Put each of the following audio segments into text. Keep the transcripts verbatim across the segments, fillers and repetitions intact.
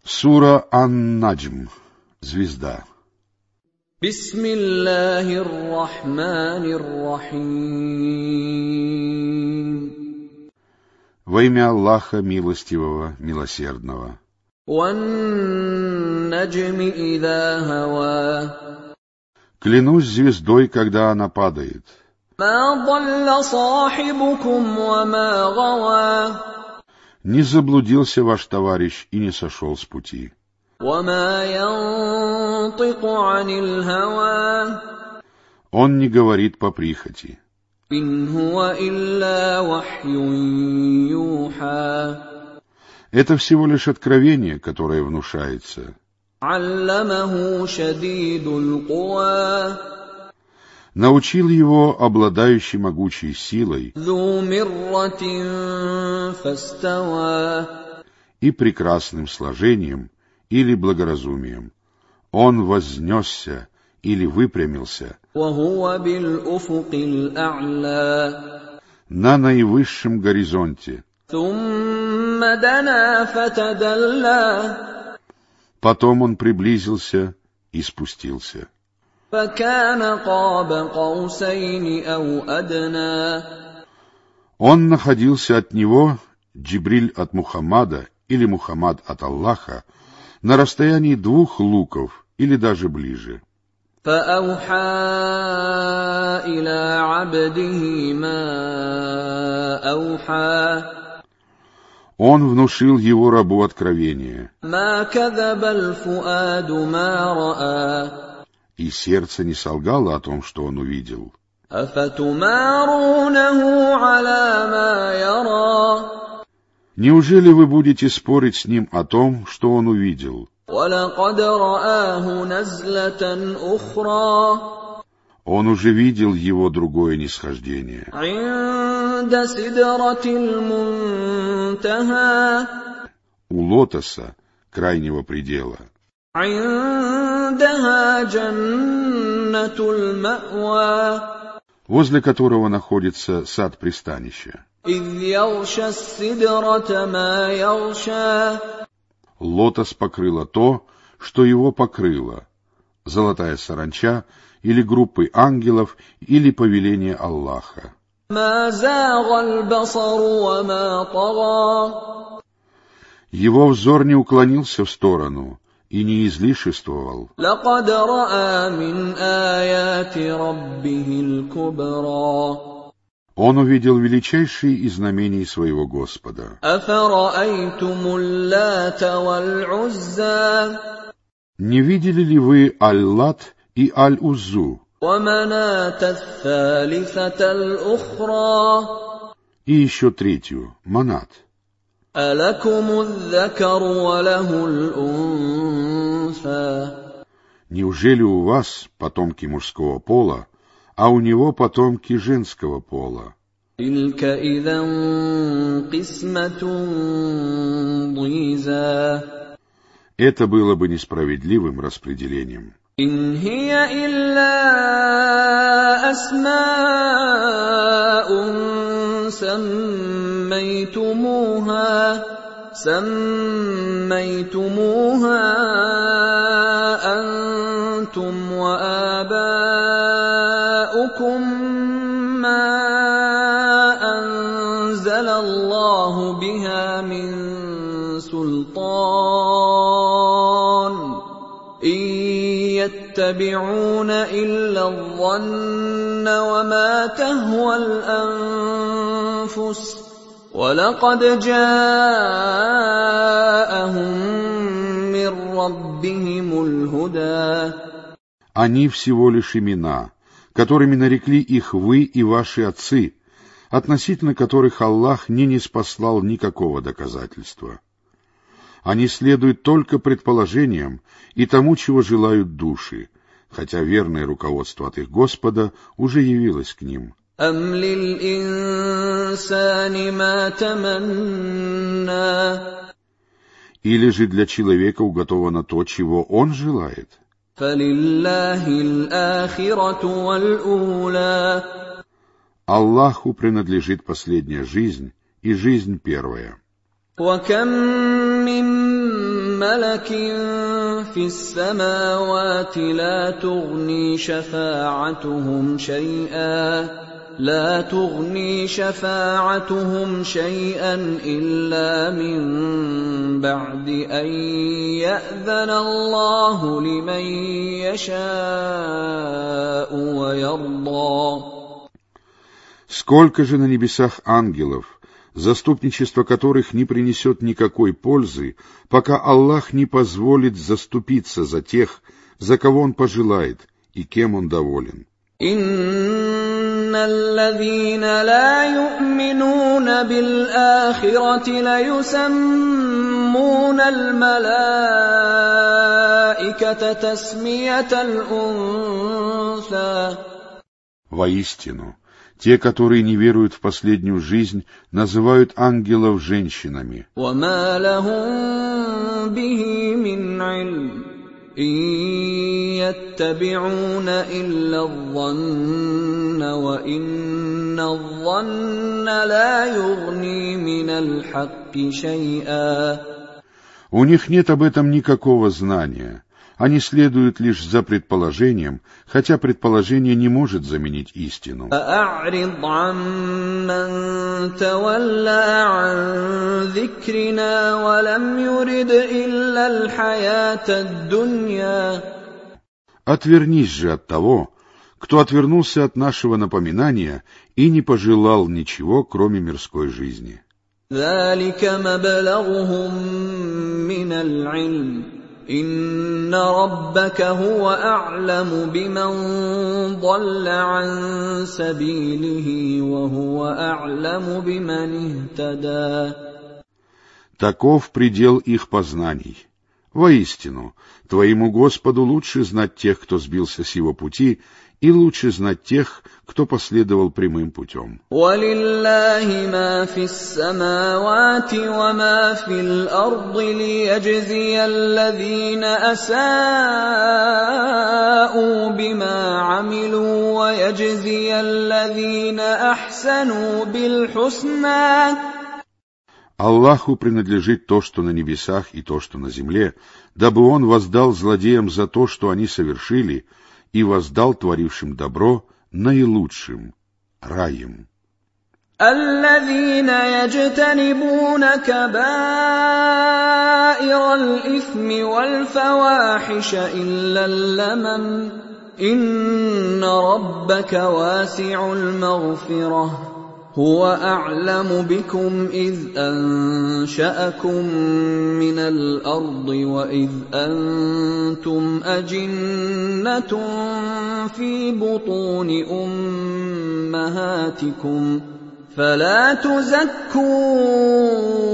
Сура Ан-Наджм. Звезда. Бисмиллахир-рахманир-рахим. Во имя Аллаха Милостивого, Милосердного. Ван-наджми иза хава. Клянусь звездой, когда она падает. Ма далла сахибукум ва ма гава. Не заблудился ваш товарищ и не сошел с пути. وَمَا يَنطِقُ عَنِ الْهَوَىٰ. Он не говорит по прихоти. إِنْ هُوَ إِلَّا وَحْيٌ يُوحَىٰ. Это всего лишь откровение, которое внушается. عَلَّمَهُ شَدِيدُ الْقُوَىٰ. Научил его обладающий могучей силой ذُو مِرَّةٍ فَاسْتَوَىٰ. и прекрасным сложением или благоразумием. Он вознесся или выпрямился وَهُوَ بِالْأُفُقِ الْأَعْلَىٰ. на наивысшем горизонте. ثُمَّ دَنَا فَتَدَلَّىٰ. Потом он приблизился и спустился. فَكَانَ قَابَ قَوْسَيْنِ أَوْ أَدْنَىٰ. Он находился от него, Джибриль от Мухаммада или Мухаммад от Аллаха, на расстоянии двух луков или даже ближе. فَأَوْحَىٰ إِلَىٰ عَبْدِهِ مَا أَوْحَىٰ. Он внушил его рабу откровение. مَا كَذَبَ الْفُؤَادُ مَا رَأَىٰ. И сердце не солгало о том, что он увидел. أَفَتُمَارُونَهُ عَلَىٰ مَا يَرَىٰ. Неужели вы будете спорить с ним о том, что он увидел? وَلَقَدْ رَآهُ نَزْلَةً أُخْرَىٰ. Он уже видел его другое нисхождение. عِندَ سِدْرَةِ الْمُنتَهَىٰ. У лотоса, крайнего предела. عِندَهَا جَنَّةُ الْمَأْوَىٰ. Возле которого находится сад пристанища. إِذْ يَغْشَى السِّدْرَةَ مَا يَغْشَىٰ. Лотос покрыло то, что его покрыло. Золотая саранча или группы ангелов или повеление Аллаха. مَا زَاغَ الْبَصَرُ وَمَا طَغَىٰ. Его взор не уклонился в сторону и не излишествовал. لَقَدْ رَأَىٰ مِنْ آيَاتِ رَبِّهِ الْكُبْرَىٰ. Он увидел величайшие из знамений своего Господа. أَفَرَأَيْتُمُ اللَّاتَ وَالْعُزَّىٰ. Не видели ли вы Аль-Лат и Аль-Уззу? وَمَنَاةَ الثَّالِثَةَ الْأُخْرَىٰ. И еще третью, Манат. أَلَكُمُ الذَّكَرُ وَلَهُ الْأُنثَىٰ. Неужели у вас потомки мужского пола, а у него потомки женского пола? تِلْكَ إِذًا قِسْمَةٌ ضِيزَىٰ. Это было бы несправедливым распределением. إِنْ هِيَ إِلَّا أَسْمَاءٌ سَمَّيْتُمُوهَا سَمَّيْتُمُوهَا أَنْتُمْ وَآبَاؤُكُمْ مَا أَنزَلَ اللَّهُ بِهَا مِنْ سُلْطَانٍ إِنْ يَتَّبِعُونَ إِلَّا الظَّنَّ وَمَا تَهْوَى الْأَنفُسُ وَلَقَدْ جَاءَهُم مِّن رَّبِّهِمُ الْهُدَىٰ. Они всего лишь имена, которыми нарекли их вы и ваши отцы, относительно которых Аллах не ниспослал никакого доказательства. Они следуют только предположениям и тому, чего желают души, хотя верное руководство от их Господа уже явилось к ним. أَمْ لِلْإِنسَانِ مَا تَمَنَّىٰ. Или же для человека уготовано то, чего он желает? فَلِلَّهِ الْآخِرَةُ وَالْأُولَىٰ. Аллаху принадлежит последняя жизнь и жизнь первая. وَكَم مِّن ملك في السماوات لا تغني شفاعتهم شيئا لا تغني شفاعتهم شيئا إلا من بعد أن يأذن الله لمن يشاء ويرضى. Сколько же на небесах ангелов, заступничество которых не принесет никакой пользы, пока Аллах не позволит заступиться за тех, за кого Он пожелает и кем Он доволен. إن الذين لا يؤمنون بالآخرة ليسمون الملائكة تسمية الأنثى. Воистину, те, которые не веруют в последнюю жизнь, называют ангелов женщинами. وما لهم به من علم إن يتبعون إلا الظن وإن الظن لا يغني من الحق شيئا. У них нет об этом никакого знания. Они следуют лишь за предположением, хотя предположение не может заменить истину. فأعرض عمن تولى عن ذكرنا ولم يرد إلا الحياة الدنيا. Отвернись же от того, кто отвернулся от нашего напоминания и не пожелал ничего, кроме мирской жизни. ذلك مبلغهم من العلم إن ربك هو أعلم بمن ضل عن سبيله وهو أعلم بمن اهتدى. Таков предел их познаний. Воистину, твоему Господу лучше знать тех, кто сбился с его пути, и лучше знать тех, кто последовал прямым путем. وَلِلَّهِ مَا فِي السَّمَاوَاتِ وَمَا فِي الْأَرْضِ لِيَجْزِيَ الَّذِينَ أَسَاءُوا بِمَا عَمِلُوا وَيَجْزِيَ الَّذِينَ أَحْسَنُوا بِالْحُسْنَى. Аллаху принадлежит то, что на небесах, и то, что на земле, дабы Он воздал злодеям за то, что они совершили, и воздал творившим добро наилучшим раем. الذين يجتنبون كبائر الإثم والفواحش إلا اللمم إن ربك واسع المغفرة هو أعلم بكم إذ أنشأكم من الأرض وإذ أنتم أجنة في بطون أمهاتكم فلا تزكوا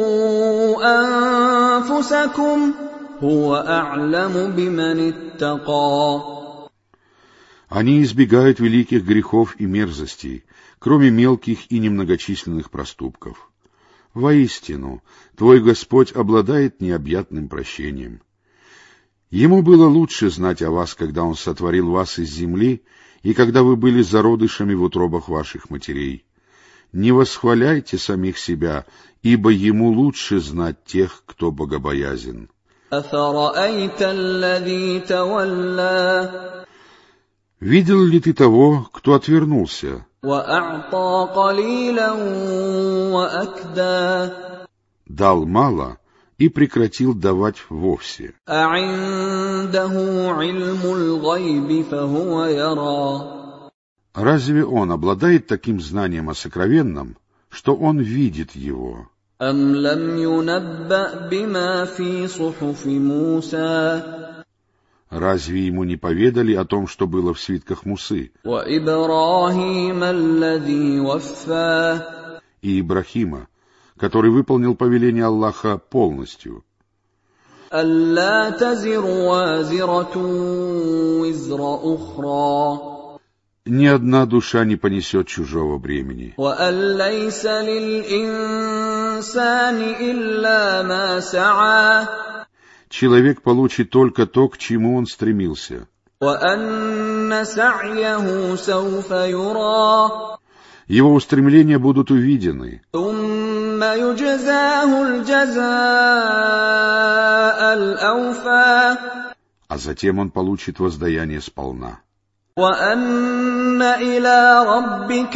أنفسكم هو أعلم بمن اتقى. Они избегают великих грехов и мерзостей, кроме мелких и немногочисленных проступков. Воистину, твой Господь обладает необъятным прощением. Ему было лучше знать о вас, когда Он сотворил вас из земли, и когда вы были зародышами в утробах ваших матерей. Не восхваляйте самих себя, ибо Ему лучше знать тех, кто богобоязен. أَفَرَأَيْتَ الَّذِي تَوَلَّى. Видел ли ты того, кто отвернулся? وَأَعْطَى قَلِيلًا وَأَكْدَى. Дал мало и прекратил давать вовсе. أَعِندَهُ عِلْمُ الْغَيْبِ فَهُوَ يَرَى. Разве он обладает таким знанием о сокровенном, что он видит его? أَمْ لَمْ يُنَبَّأْ بِمَا فِي صُحُفِ مُوسَى. Разве ему не поведали о том, что было в свитках Мусы? وَإِبْرَاهِيمَ الَّذِي وَفَّى. И Ибрахима, который выполнил повеление Аллаха полностью. أَلَّا تَزِرُ وَازِرَةٌ وِزْرَ أُخْرَى. Ни одна душа не понесет чужого бремени. وَأَن لَّيْسَ لِلْإِنسَانِ إِلَّا مَا سَعَى. Человек получит только то, к чему он стремился. وَأَنَّ سَعْيَهُ سَوْفَ يُرَى. Его устремления будут увидены. ثُمَّ يُجْزَاهُ الْجَزَاءَ الأوفى а затем он получит воздаяние сполна. وأن إلى ربك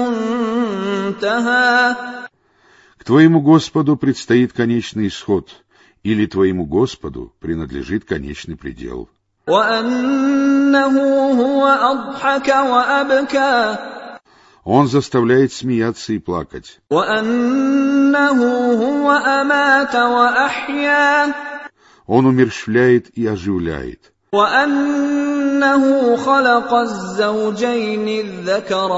المنتهى К твоему Господу предстоит конечный исход, или твоему Господу принадлежит конечный предел. وأنه هو أضحك وأبكى Он заставляет смеяться и плакать. وأنه هو أمات وأحيا Он умерщвляет и оживляет. وأنه خلق الزوجين الذكر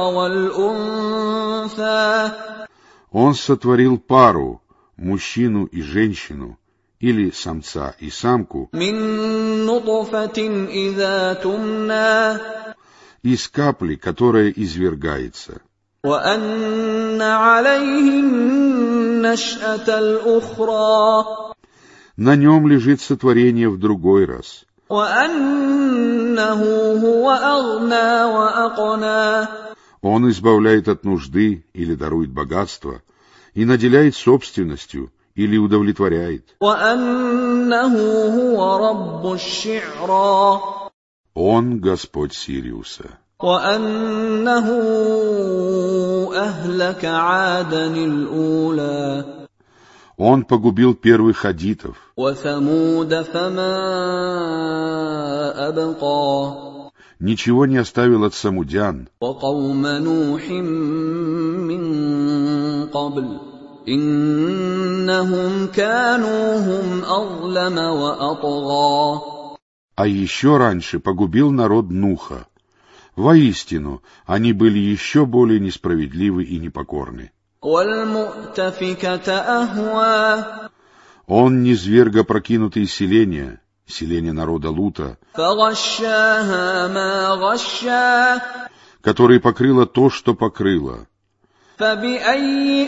والأنثى Он сотворил пару, мужчину и женщину, или самца и самку, من نطفة إذا تمنى из капли, которая извергается. وأن عليه النشأة الأخرى На нем лежит сотворение в другой раз. وأنه هو أغنى وأقنى Он избавляет от нужды или дарует богатство, и наделяет собственностью или удовлетворяет. وأنه هو رب الشعرى Он Господь Сириуса. وأنه أهلك عادا الأولى Он погубил первых адитов, وثمود فما أبقى ничего не оставил от самудян, وقوم نوح من قبل إنهم كانوا هم أظلم وأطغى а еще раньше погубил народ Нуха. Воистину, они были еще более несправедливы и непокорны. والمؤتفكة أهوى Он низверг опрокинутые селения, селения народа Лута, فغشاها ما غشا которые покрыло то, что покрыло. فبأي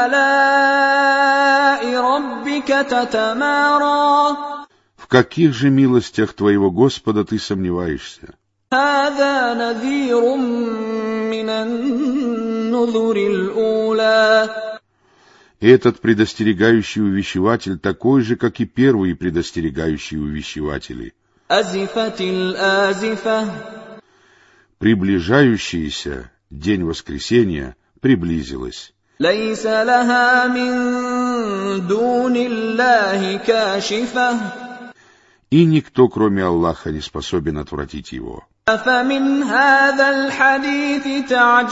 آلاء ربك تتمارى В каких же милостях твоего Господа ты сомневаешься? هذا نذير من النذر الأولى Этот предостерегающий увещеватель такой же, как и первые предостерегающие увещеватели. أزفت الآزفة Приближающийся день воскресения приблизилась. ليس لها من دون الله كاشفة И никто, кроме Аллаха, не способен отвратить его. أفمن هذا الحديث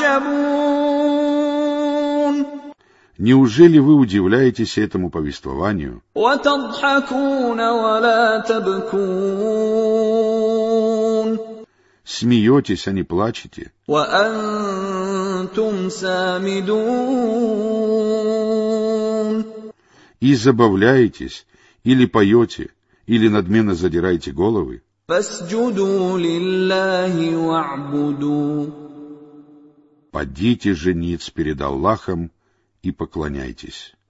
تعجبون Неужели вы удивляетесь этому повествованию وتضحكون ولا تبكون смеетесь, а не плачете, وأنتم سامدون и забавляетесь, или поете, или надменно задираете головы? فاسجدوا لله واعبدوا Падите же ниц перед Аллахом и поклоняйтесь.